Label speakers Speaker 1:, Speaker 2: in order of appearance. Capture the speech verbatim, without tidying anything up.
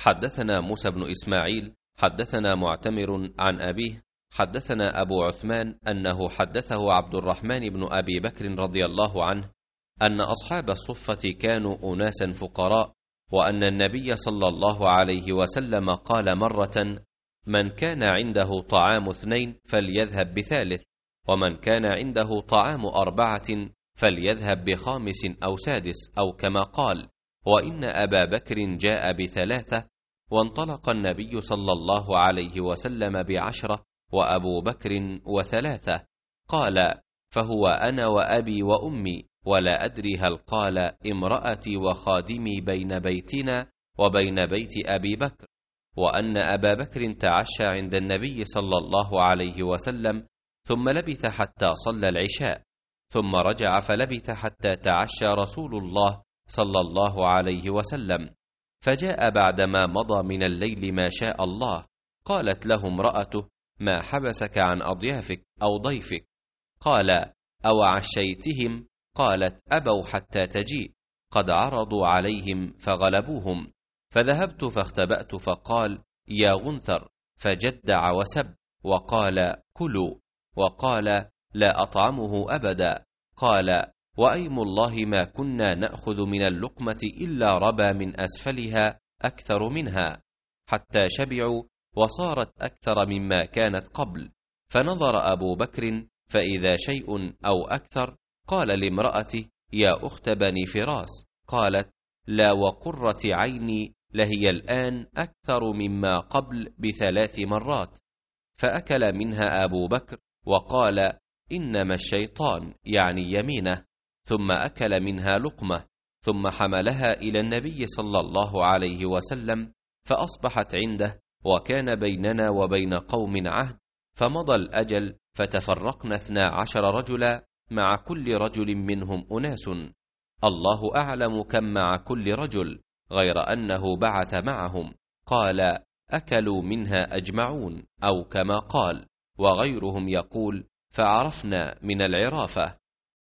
Speaker 1: حدثنا موسى بن إسماعيل حدثنا معتمر عن أبيه حدثنا أبو عثمان أنه حدثه عبد الرحمن بن أبي بكر رضي الله عنه أن أصحاب الصفة كانوا أناسا فقراء، وأن النبي صلى الله عليه وسلم قال مرة: من كان عنده طعام اثنين فليذهب بثالث، ومن كان عنده طعام أربعة فليذهب بخامس أو سادس، أو كما قال: وإن أبا بكر جاء بثلاثة، وانطلق النبي صلى الله عليه وسلم بعشرة وأبو بكر وثلاثة. قال: فهو أنا وأبي وأمي، ولا أدري هل قال امرأتي وخادمي بين بيتنا وبين بيت أبي بكر، وأن أبا بكر تعشى عند النبي صلى الله عليه وسلم، ثم لبث حتى صلى العشاء، ثم رجع فلبث حتى تعشى رسول الله صلى الله عليه وسلم، فجاء بعدما مضى من الليل ما شاء الله. قالت له امرأته: ما حبسك عن أضيافك أو ضيفك؟ قال: أو عشيتهم؟ قالت: أبوا حتى تجيء، قد عرضوا عليهم فغلبوهم. فذهبت فاختبأت، فقال: يا غنثر، فجدع وسب، وقال: كلوا، وقال: لا أطعمه أبدا. قال: وأيم الله ما كنا نأخذ من اللقمة إلا ربى من أسفلها أكثر منها، حتى شبعوا وصارت أكثر مما كانت قبل. فنظر أبو بكر فإذا شيء أو أكثر. قال لامرأته: يا أخت بني فراس. قالت: لا وقرة عيني لهي الآن أكثر مما قبل بثلاث مرات. فأكل منها أبو بكر وقال: إنما الشيطان، يعني يمينه، ثم أكل منها لقمة، ثم حملها إلى النبي صلى الله عليه وسلم، فأصبحت عنده، وكان بيننا وبين قوم عهد، فمضى الأجل، فتفرقنا اثنا عشر رجلا، مع كل رجل منهم أناس، الله أعلم كم مع كل رجل، غير أنه بعث معهم. قال: أكلوا منها أجمعون، أو كما قال، وغيرهم يقول: فعرفنا من العرافة.